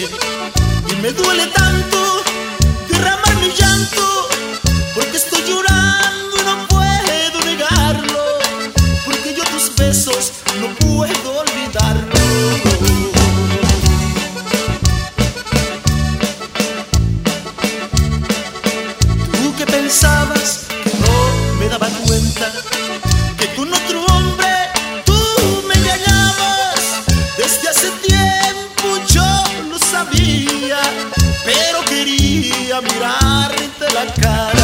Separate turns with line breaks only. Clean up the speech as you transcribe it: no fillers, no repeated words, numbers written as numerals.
Y me duele tanto derramar mi llanto, porque estoy llorando y no puedo negarlo, porque yo tus besos no puedo olvidarlo. Tú que pensabas que no me daba cuenta, que con otro hombre tú me engañabas, desde hace tiempo yo lo sabía, pero quería mirarte la cara.